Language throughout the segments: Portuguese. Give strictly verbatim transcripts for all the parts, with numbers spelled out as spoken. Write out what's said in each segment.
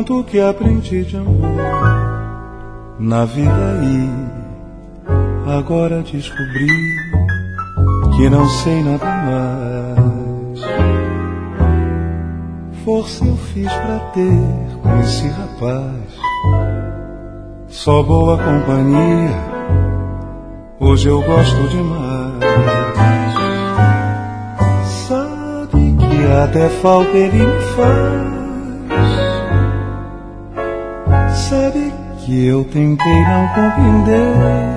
Tanto que aprendi de amor na vida e agora descobri que não sei nada mais. Força eu fiz pra ter com esse rapaz, só boa companhia, hoje eu gosto demais. Sabe que até falta ele me faz. Sabe que eu tentei não compreender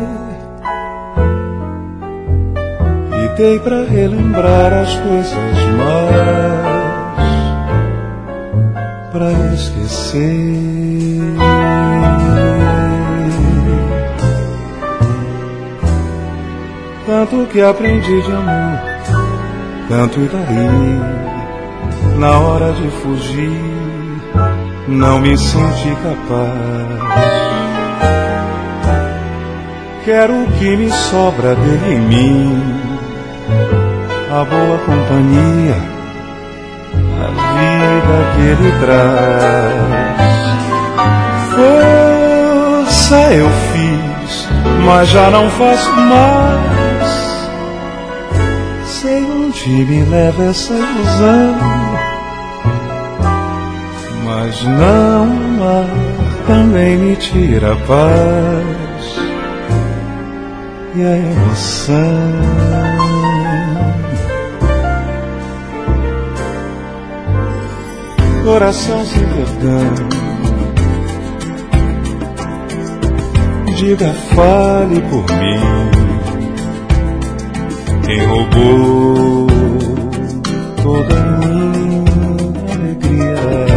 e dei pra relembrar as coisas mais, pra esquecer. Tanto que aprendi de amor, tanto e daí, na hora de fugir não me senti capaz. Quero o que me sobra dele em mim, a boa companhia, a vida que ele traz. Força eu fiz, mas já não faço mais. Sei onde me leva essa ilusão, mas não amar também me tira a paz e a emoção. Coração sem perdão, diga, fale por mim. Quem roubou toda a minha alegria?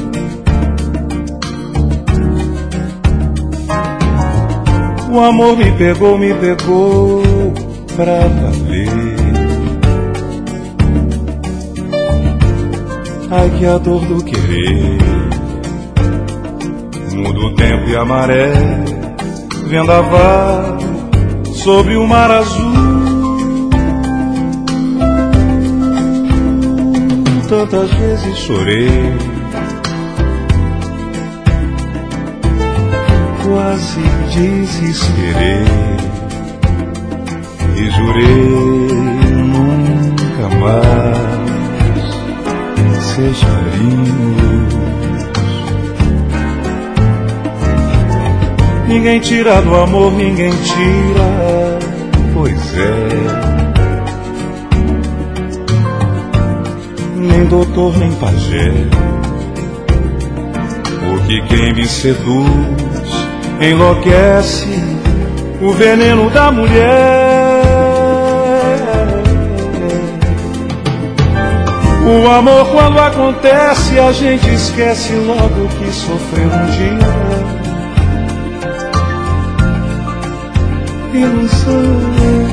O amor me pegou, me pegou pra valer. Ai, que a dor do querer. Muda o tempo e a maré, vendaval sobre o mar azul. Tantas vezes chorei, quase desesperei e jurei nunca mais sejaríamos. Ninguém tira do amor, ninguém tira, pois é. Nem doutor, nem pajé, porque quem me seduz enlouquece o veneno da mulher. O amor, quando acontece, a gente esquece logo que sofreu um dia. Ilusão.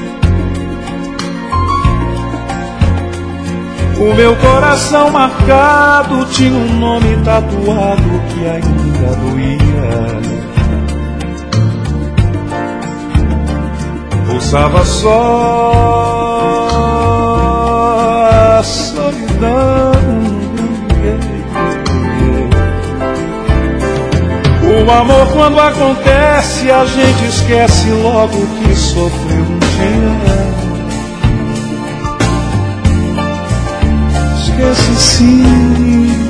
O meu coração marcado tinha um nome tatuado que ainda doía. Pulsava só a solidão. O amor, quando acontece, a gente esquece logo que sofreu um dia. Esquece sim.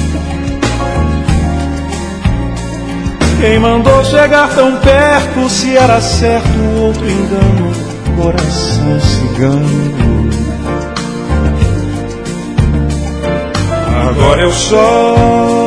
Quem mandou chegar tão perto, se era certo outro engano, coração cigano. Agora eu choro